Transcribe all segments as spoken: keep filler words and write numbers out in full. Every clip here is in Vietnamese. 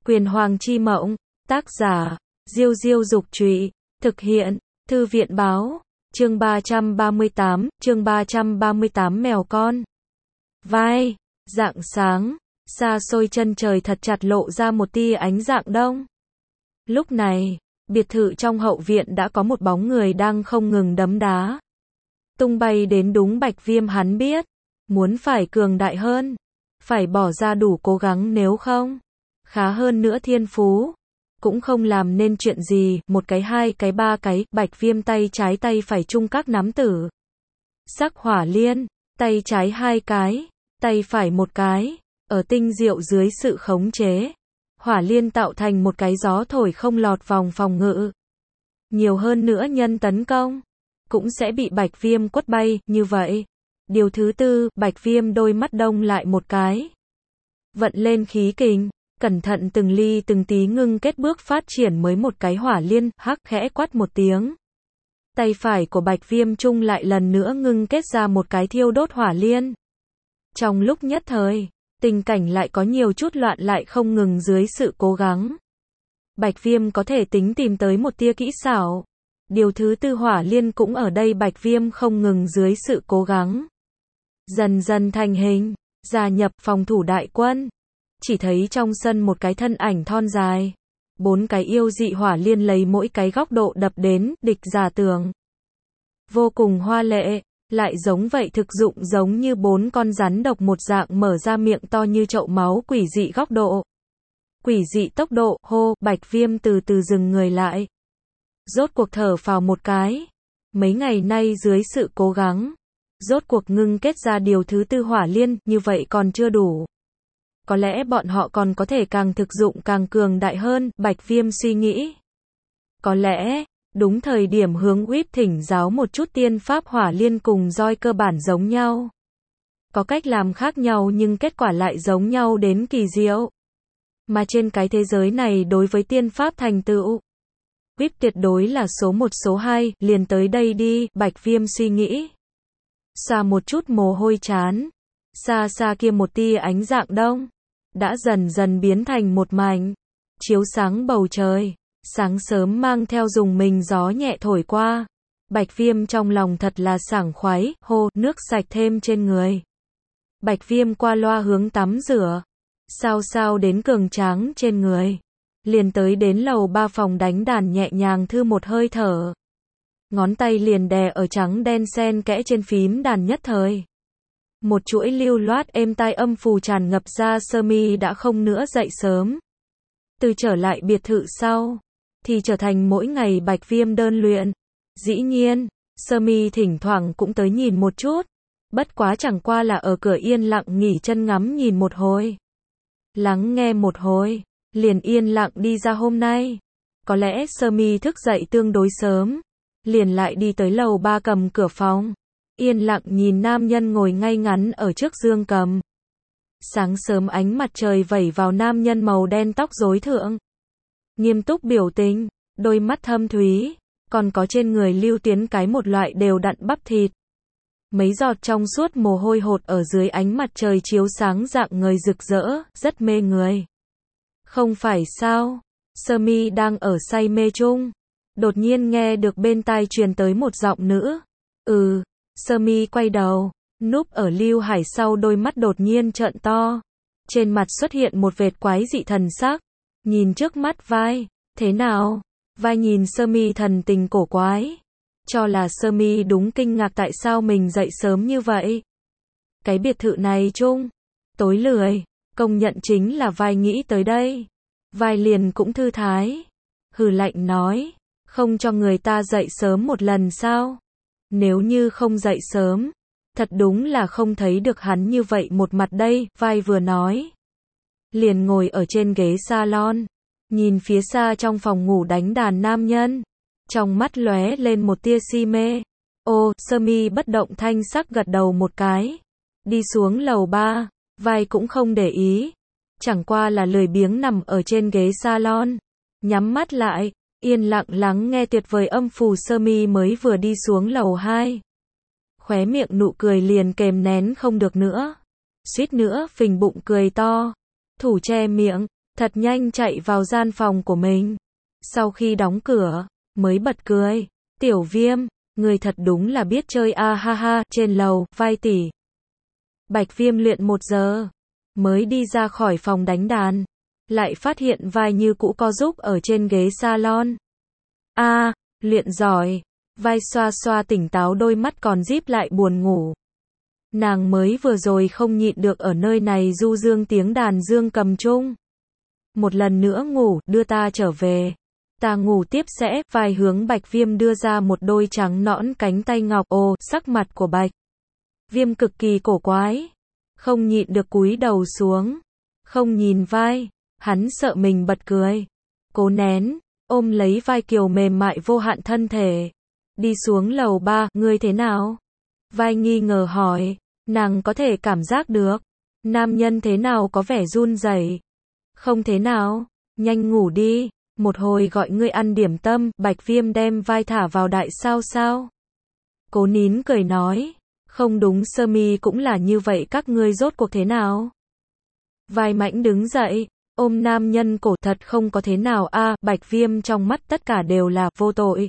Quyền Hoàng chi mộng, tác giả, Diêu Diêu Dục Trụy, thực hiện, Thư viện Báo, chương ba trăm ba mươi tám, chương ba trăm ba mươi tám mèo con. Vai, rạng sáng, xa xôi chân trời thật chặt lộ ra một tia ánh rạng đông. Lúc này, biệt thự trong hậu viện đã có một bóng người đang không ngừng đấm đá. Tung bay đến đúng Bạch Viêm hắn biết, muốn phải cường đại hơn, phải bỏ ra đủ cố gắng nếu không, khá hơn nữa thiên phú, cũng không làm nên chuyện gì, một cái hai cái ba cái, Bạch Viêm tay trái tay phải chung các nắm tử. Sắc hỏa liên, tay trái hai cái, tay phải một cái, ở tinh diệu dưới sự khống chế. Hỏa liên tạo thành một cái gió thổi không lọt vòng phòng ngự. Nhiều hơn nữa nhân tấn công, cũng sẽ bị Bạch Viêm quất bay, như vậy. Điều thứ tư, Bạch Viêm đôi mắt đông lại một cái. Vận lên khí kình, cẩn thận từng ly từng tí ngưng kết bước phát triển mới một cái hỏa liên, hắc khẽ quát một tiếng. Tay phải của Bạch Viêm chung lại lần nữa ngưng kết ra một cái thiêu đốt hỏa liên. Trong lúc nhất thời, tình cảnh lại có nhiều chút loạn lại không ngừng dưới sự cố gắng. Bạch Viêm có thể tính tìm tới một tia kỹ xảo. Điều thứ tư hỏa liên cũng ở đây Bạch Viêm không ngừng dưới sự cố gắng. Dần dần thành hình, gia nhập phòng thủ đại quân. Chỉ thấy trong sân một cái thân ảnh thon dài. Bốn cái yêu dị hỏa liên lấy mỗi cái góc độ đập đến địch giả tường. Vô cùng hoa lệ, lại giống vậy thực dụng giống như bốn con rắn độc một dạng mở ra miệng to như chậu máu quỷ dị góc độ. Quỷ dị tốc độ, hô, Bạch Viêm từ từ dừng người lại. Rốt cuộc thở phào một cái. Mấy ngày nay dưới sự cố gắng, rốt cuộc ngưng kết ra điều thứ tư hỏa liên, như vậy còn chưa đủ. Có lẽ bọn họ còn có thể càng thực dụng càng cường đại hơn, Bạch Viêm suy nghĩ. Có lẽ, đúng thời điểm hướng Uýp thỉnh giáo một chút tiên pháp hỏa liên cùng roi cơ bản giống nhau. Có cách làm khác nhau nhưng kết quả lại giống nhau đến kỳ diệu. Mà trên cái thế giới này đối với tiên pháp thành tựu, Uýp tuyệt đối là số một số hai, liền tới đây đi, Bạch Viêm suy nghĩ. Xoa một chút mồ hôi chán, xa xa kia một tia ánh rạng đông, đã dần dần biến thành một mảnh, chiếu sáng bầu trời, sáng sớm mang theo dùng mình gió nhẹ thổi qua. Bạch Viêm trong lòng thật là sảng khoái, hô, nước sạch thêm trên người. Bạch Viêm qua loa hướng tắm rửa, sao sao đến cường tráng trên người. Liền tới đến lầu ba phòng đánh đàn nhẹ nhàng thư một hơi thở. Ngón tay liền đè ở trắng đen xen kẽ trên phím đàn nhất thời. Một chuỗi lưu loát êm tai âm phù tràn ngập ra sơ mi đã không nữa dậy sớm. Từ trở lại biệt thự sau, thì trở thành mỗi ngày Bạch Viêm đơn luyện. Dĩ nhiên, sơ mi thỉnh thoảng cũng tới nhìn một chút. Bất quá chẳng qua là ở cửa yên lặng nghỉ chân ngắm nhìn một hồi. Lắng nghe một hồi, liền yên lặng đi ra hôm nay. Có lẽ sơ mi thức dậy tương đối sớm. Liền lại đi tới lầu ba cầm cửa phòng. Yên lặng nhìn nam nhân ngồi ngay ngắn ở trước giường cầm. Sáng sớm ánh mặt trời vẩy vào nam nhân màu đen tóc rối thượng. Nghiêm túc biểu tình, đôi mắt thâm thúy, còn có trên người lưu tiến cái một loại đều đặn bắp thịt. Mấy giọt trong suốt mồ hôi hột ở dưới ánh mặt trời chiếu sáng dạng người rực rỡ, rất mê người. Không phải sao, sơ mi đang ở say mê chung. Đột nhiên nghe được bên tai truyền tới một giọng nữ. Ừ, sơ mi quay đầu, núp ở Lưu Hải sau đôi mắt đột nhiên trợn to. Trên mặt xuất hiện một vệt quái dị thần sắc. Nhìn trước mắt vai, thế nào? Vai nhìn sơ mi thần tình cổ quái. Cho là sơ mi đúng kinh ngạc tại sao mình dậy sớm như vậy. Cái biệt thự này chung, tối lười, công nhận chính là vai nghĩ tới đây. Vai liền cũng thư thái. Hừ lạnh nói, không cho người ta dậy sớm một lần sao? Nếu như không dậy sớm, thật đúng là không thấy được hắn như vậy một mặt đây, vai vừa nói. Liền ngồi ở trên ghế salon, nhìn phía xa trong phòng ngủ đánh đàn nam nhân. Trong mắt lóe lên một tia si mê. Ô, sơ mi bất động thanh sắc gật đầu một cái. Đi xuống lầu ba, vai cũng không để ý. Chẳng qua là lười biếng nằm ở trên ghế salon. Nhắm mắt lại, yên lặng lắng nghe tuyệt vời âm phù sơ mi mới vừa đi xuống lầu hai. Khóe miệng nụ cười liền kềm nén không được nữa. Suýt nữa phình bụng cười to. Thủ che miệng, thật nhanh chạy vào gian phòng của mình. Sau khi đóng cửa, mới bật cười. Tiểu Viêm, người thật đúng là biết chơi a ha ha, trên lầu, Vai tỷ. Bạch Viêm luyện một giờ, mới đi ra khỏi phòng đánh đàn. Lại phát hiện Vai như cũ co giúp ở trên ghế salon. A, luyện giỏi. Vai xoa xoa tỉnh táo đôi mắt còn díp lại buồn ngủ. Nàng mới vừa rồi không nhịn được ở nơi này du dương tiếng đàn dương cầm chung. Một lần nữa ngủ, đưa ta trở về. Ta ngủ tiếp sẽ, Vai hướng Bạch Viêm đưa ra một đôi trắng nõn cánh tay ngọc. Ồ, sắc mặt của Bạch Viêm cực kỳ cổ quái. Không nhịn được cúi đầu xuống. Không nhìn Vai, hắn sợ mình bật cười. Cố nén, ôm lấy Vai Kiều mềm mại vô hạn thân thể. Đi xuống lầu ba, ngươi thế nào? Vai nghi ngờ hỏi, nàng có thể cảm giác được. Nam nhân thế nào có vẻ run rẩy. Không thế nào, nhanh ngủ đi, một hồi gọi ngươi ăn điểm tâm. Bạch Viêm đem Vai thả vào đại sao sao. Cố nín cười nói, không đúng, sơ mi cũng là như vậy, các ngươi rốt cuộc thế nào? Vai Mãnh đứng dậy, ôm nam nhân cổ, thật không có thế nào a. À, Bạch Viêm trong mắt tất cả đều là vô tội.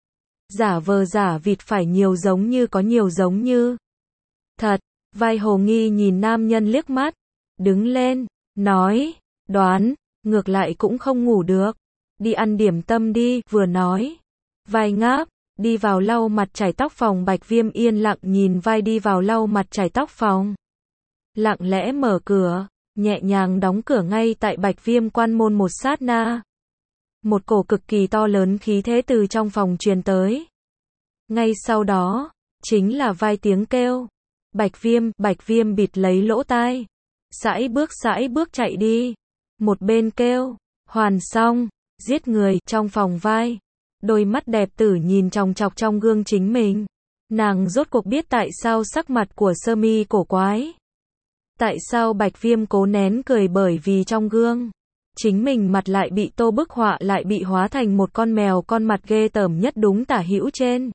Giả vờ giả vịt, phải nhiều giống như có nhiều giống như thật. Vai hồ nghi nhìn nam nhân liếc mắt, đứng lên, nói, đoán, ngược lại cũng không ngủ được. Đi ăn điểm tâm đi, vừa nói. Vai ngáp, đi vào lau mặt chải tóc phòng. Bạch Viêm yên lặng nhìn Vai đi vào lau mặt chải tóc phòng. Lặng lẽ mở cửa, nhẹ nhàng đóng cửa. Ngay tại Bạch Viêm quan môn một sát na, một cổ cực kỳ to lớn khí thế từ trong phòng truyền tới. Ngay sau đó, chính là Vai tiếng kêu. Bạch Viêm, Bạch Viêm bịt lấy lỗ tai. Sải bước sải bước chạy đi. Một bên kêu, hoàn xong, giết người, trong phòng Vai. Đôi mắt đẹp tử nhìn chòng chọc trong gương chính mình. Nàng rốt cuộc biết tại sao sắc mặt của sơ mi cổ quái. Tại sao Bạch Viêm cố nén cười, bởi vì trong gương chính mình mặt lại bị tô bức họa, lại bị hóa thành một con mèo con mặt ghê tởm nhất, đúng tả hữu trên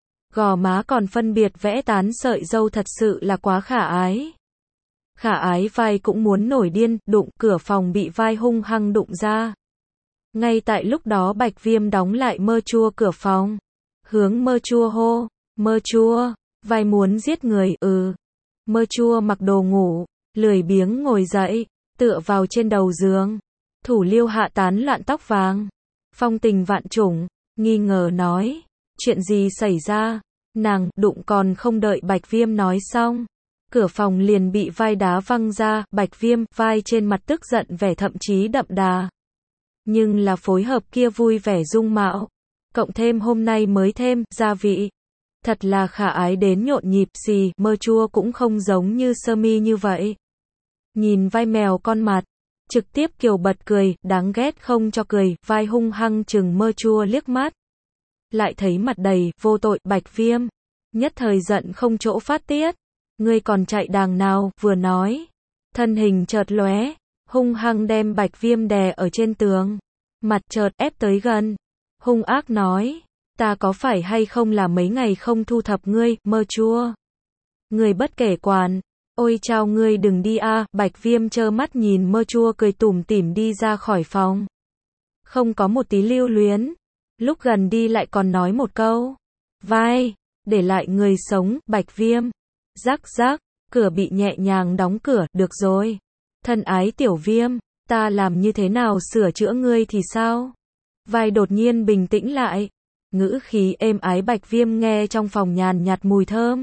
gò má còn phân biệt vẽ tán sợi râu, thật sự là quá khả ái. Khả ái. Vai cũng muốn nổi điên, đụng, cửa phòng bị Vai hung hăng đụng ra. Ngay tại lúc đó Bạch Viêm đóng lại mơ chua cửa phòng. Hướng mơ chua hô, mơ chua, Vai muốn giết người, ừ. Mơ chua mặc đồ ngủ, lười biếng ngồi dậy, tựa vào trên đầu giường. Thủ liêu hạ tán loạn tóc vàng. Phong tình vạn trùng, nghi ngờ nói, chuyện gì xảy ra? Nàng, đụng còn không đợi Bạch Viêm nói xong. Cửa phòng liền bị Vai đá văng ra. Bạch Viêm, Vai trên mặt tức giận vẻ thậm chí đậm đà. Nhưng là phối hợp kia vui vẻ dung mạo. Cộng thêm hôm nay mới thêm, gia vị. Thật là khả ái đến nhộn nhịp. Xì, mơ chua cũng không giống như sơ mi như vậy. Nhìn Vai mèo con mặt. Trực tiếp kiều bật cười, đáng ghét không cho cười. Vai hung hăng chừng mơ chua liếc mắt. Lại thấy mặt đầy, vô tội, Bạch Viêm. Nhất thời giận không chỗ phát tiết. Ngươi còn chạy đàng nào, vừa nói. Thân hình chợt lóe, hung hăng đem Bạch Viêm đè ở trên tường. Mặt chợt ép tới gần. Hung ác nói, ta có phải hay không là mấy ngày không thu thập ngươi, mơ chua. Ngươi bất kể quản. Ôi chao, ngươi đừng đi a. À. Bạch Viêm trơ mắt nhìn mơ chua cười tủm tỉm đi ra khỏi phòng. Không có một tí lưu luyến. Lúc gần đi lại còn nói một câu, Vai, để lại người sống. Bạch Viêm, rắc rắc, cửa bị nhẹ nhàng đóng cửa. Được rồi, thân ái Tiểu Viêm, ta làm như thế nào sửa chữa ngươi thì sao? Vai đột nhiên bình tĩnh lại, ngữ khí êm ái. Bạch Viêm nghe trong phòng nhàn nhạt mùi thơm,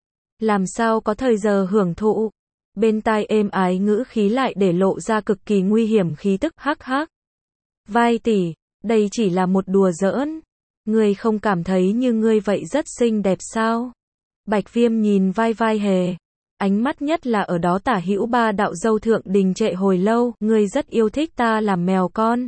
làm sao có thời giờ hưởng thụ. Bên tai êm ái ngữ khí lại để lộ ra cực kỳ nguy hiểm khí tức. Hắc hắc, Vai tỷ, đây chỉ là một đùa giỡn. Ngươi không cảm thấy như ngươi vậy rất xinh đẹp sao? Bạch Viêm nhìn Vai Vai hề. Ánh mắt nhất là ở đó tả hữu ba đạo dâu thượng đình trệ hồi lâu. Ngươi rất yêu thích ta làm mèo con.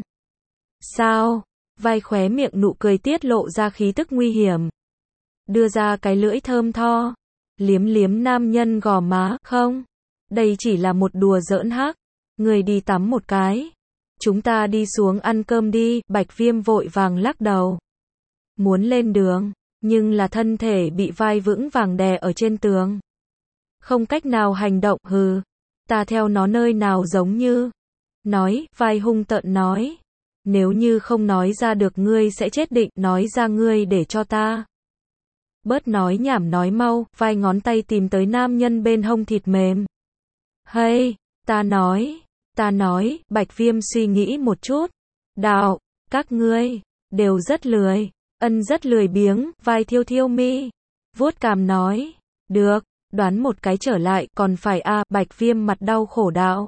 Sao? Vai khóe miệng nụ cười tiết lộ ra khí tức nguy hiểm. Đưa ra cái lưỡi thơm tho. Liếm liếm nam nhân gò má. Không. Đây chỉ là một đùa giỡn hắc. Ngươi đi tắm một cái. Chúng ta đi xuống ăn cơm đi. Bạch Viêm vội vàng lắc đầu. Muốn lên đường, nhưng là thân thể bị Vai vững vàng đè ở trên tường. Không cách nào hành động. Hừ, ta theo nó nơi nào giống như Nói, vai hung tợn nói. Nếu như không nói ra được ngươi sẽ chết định, nói ra ngươi để cho ta. Bớt nói nhảm nói mau, vai ngón tay tìm tới nam nhân bên hông thịt mềm. Hey, ta nói, ta nói, Bạch Viêm suy nghĩ một chút. Đạo, các ngươi, đều rất lười, ân rất lười biếng, vai thiêu thiêu mi. Vuốt cằm nói, được, đoán một cái trở lại, còn phải a à, Bạch Viêm mặt đau khổ đạo.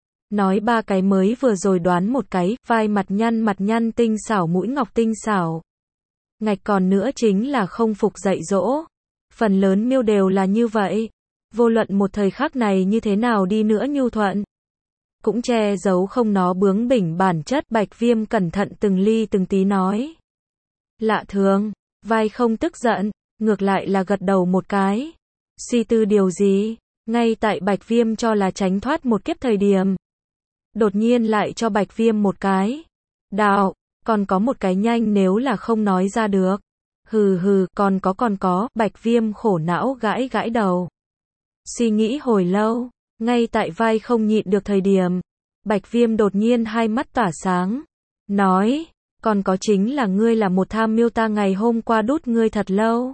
Nói ba cái mới vừa rồi đoán một cái, vai mặt nhăn mặt nhăn tinh xảo mũi ngọc tinh xảo. Ngạch còn nữa chính là không phục dạy dỗ. Phần lớn miêu đều là như vậy. Vô luận một thời khắc này như thế nào đi nữa nhu thuận. Cũng che giấu không nó bướng bỉnh bản chất. Bạch Viêm cẩn thận từng ly từng tí nói. Lạ thường, vai không tức giận, ngược lại là gật đầu một cái. Suy tư điều gì? Ngay tại Bạch Viêm cho là tránh thoát một kiếp thời điểm. Đột nhiên lại cho Bạch Viêm một cái. Đạo, còn có một cái nhanh nếu là không nói ra được. Hừ hừ, còn có còn có, Bạch Viêm khổ não gãi gãi đầu. Suy nghĩ hồi lâu, ngay tại vai không nhịn được thời điểm. Bạch Viêm đột nhiên hai mắt tỏa sáng. Nói, còn có chính là ngươi là một tham miêu ta ngày hôm qua đút ngươi thật lâu.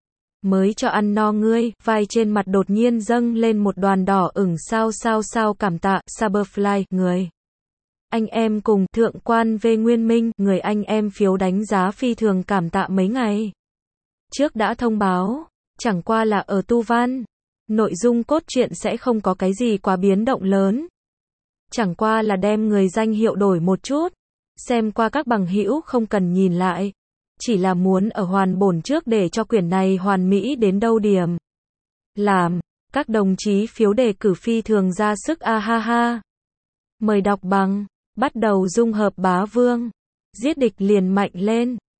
Mới cho ăn no ngươi, vai trên mặt đột nhiên dâng lên một đoàn đỏ ửng sao sao sao cảm tạ, Saberfly, người. Anh em cùng, thượng quan V Nguyên Minh, người anh em phiếu đánh giá phi thường cảm tạ mấy ngày. Trước đã thông báo, chẳng qua là ở tu văn. Nội dung cốt truyện sẽ không có cái gì quá biến động lớn. Chẳng qua là đem người danh hiệu đổi một chút. Xem qua các bằng hữu không cần nhìn lại. Chỉ là muốn ở hoàn bổn trước để cho quyển này hoàn mỹ đến đâu điểm. Làm, các đồng chí phiếu đề cử phi thường ra sức a ha ha. Mời đọc bằng, bắt đầu dung hợp bá vương. Giết địch liền mạnh lên.